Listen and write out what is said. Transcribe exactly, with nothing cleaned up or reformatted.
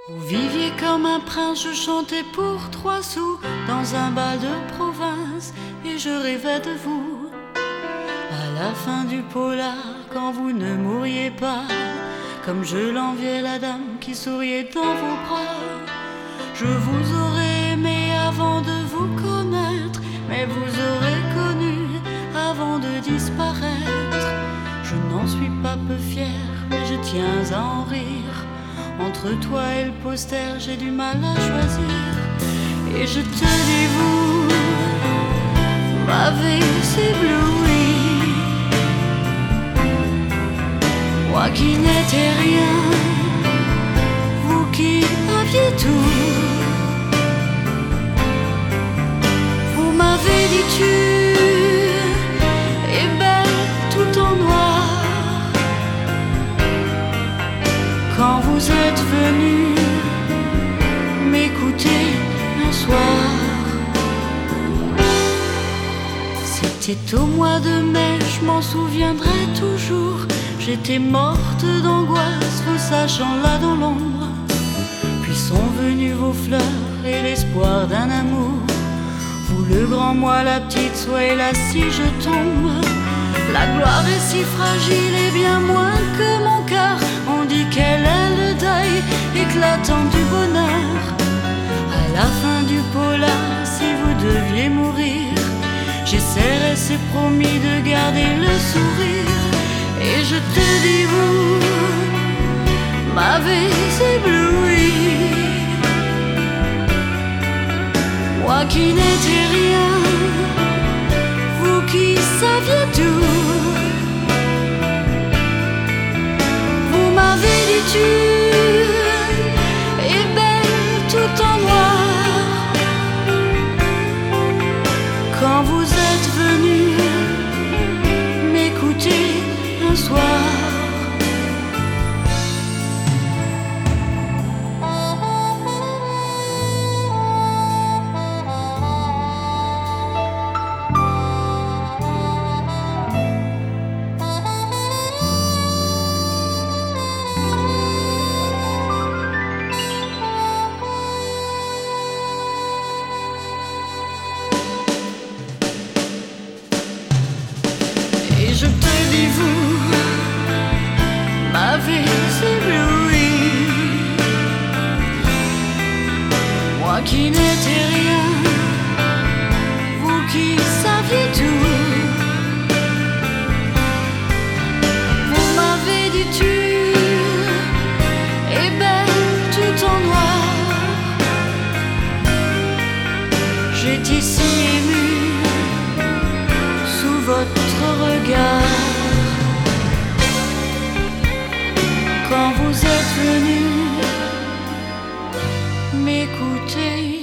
Vous viviez comme un prince, je chantais pour trois sous dans un bal de province et je rêvais de vous. À la fin du polar, quand vous ne mourriez pas, comme je l'enviais la dame qui souriait dans vos bras. Je vous aurais aimé avant de vous connaître, mais vous aurez connu avant de disparaître. Je n'en suis pas peu fier, mais je tiens à en rire. Entre toi et le poster, j'ai du mal à choisir. Et je te dis, vous m'avez ébloui, moi qui n'étais rien, vous qui aviez tout. Vous m'avez dit tu es belle tout en noir. Quand vous êtes venu m'écouter un soir, c'était au mois de mai, je m'en souviendrai toujours. J'étais morte d'angoisse, vous sachant là dans l'ombre. Puis sont venues vos fleurs et l'espoir d'un amour. Vous le grand, moi la petite, soyez là si je tombe. La gloire est si fragile et bien moins que mon cœur. On dit qu'elle est le deuil éclatant du bonheur. À la fin du polar, si vous deviez mourir, j'essaierai, c'est promis, de garder le sourire. Et je te dis, vous m'avez ébloui, moi qui n'étais rien, vous qui saviez tout. Vous m'avez dit tu es belle tout en noir. Quand vous êtes venu m'écouter un soir, je te dis, vous m'avez ébloui, moi qui n'étais rien, vous qui saviez tout. Vous m'avez dit tu es belle tout en noir. J'étais si émue sous votre regard. Quand vous êtes venu m'écouter